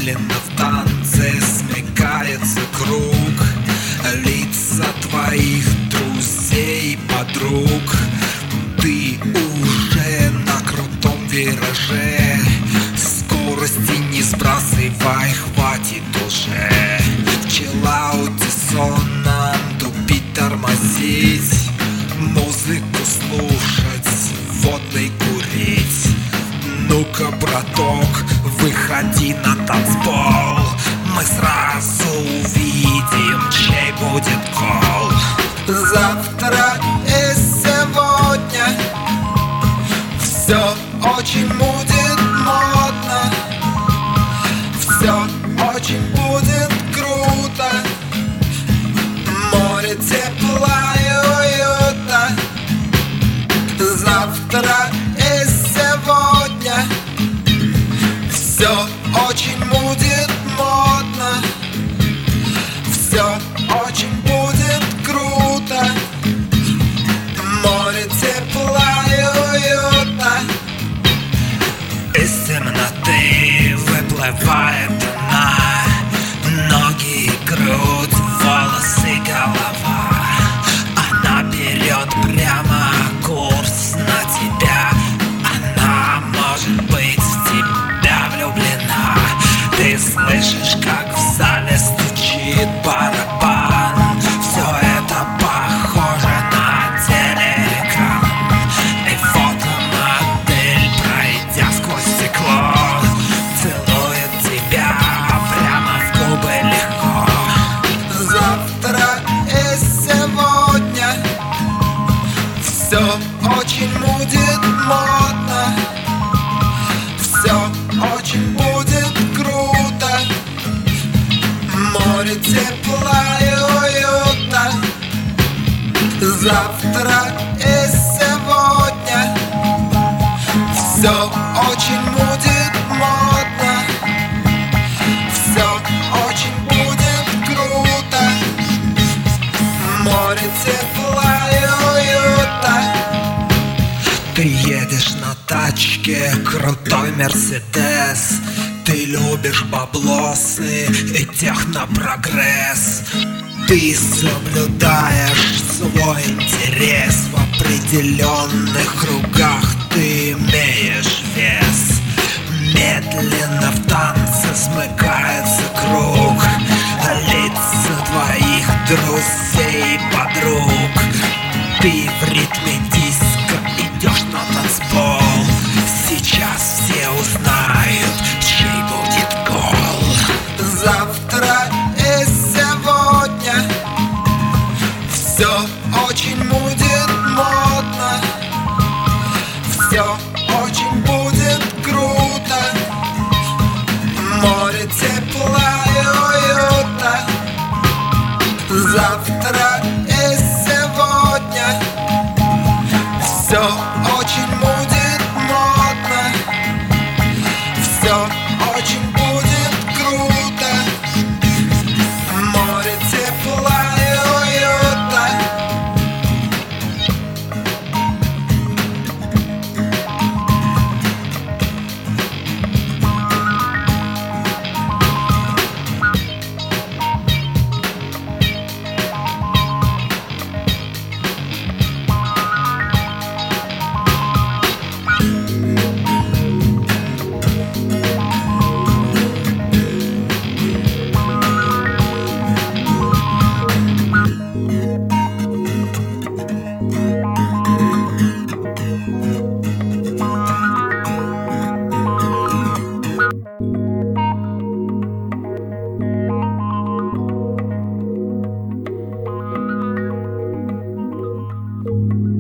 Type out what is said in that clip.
Медленно в танце смыкается круг, лица твоих друзей, подруг. Ты уже на крутом вираже, скорости не сбрасывай, хватит уже. В челауте сонном тупить, тормозить, музыку слушать, водный курить. Ну-ка, браток, выходи на танцпол, мы сразу увидим, чей будет кол. Завтра и сегодня все очень будет модно, все очень будет круто. Море тепла и уюта. Завтра и сегодня все очень будет модно, все очень будет круто. Море тепла и уюта. Из темноты выплывает она, ноги, грудь, волосы, голова. Она берет прямо курс на тебя, она может быть в тебя влюблена. Ты слышишь, как в зале стучит барабан, все это похоже на телеэкран. И фотомодель, пройдя сквозь стекло, целует тебя прямо в губы легко. Завтра и сегодня все очень будет модно, все очень будет круто. Море тепла и уюта. Завтра и сегодня все очень будет модно, все очень будет круто. Море тепла и уюта. Ты едешь на тачке, крутой Мерседес. Ты любишь баблосы и технопрогресс. Ты соблюдаешь свой интерес, в определенных кругах ты имеешь вес. Медленно в танце смыкается круг, лица твоих друзей и подруг. Ты в ритме диска идешь на танцпол, сейчас все узнают, чей будет гол. Завтра и сегодня все очень будет модно, все очень будет круто. Море тепла и уюта. Завтра и сегодня все очень будет модно, все очень будет круто. Море тепла и уюта. Thank you.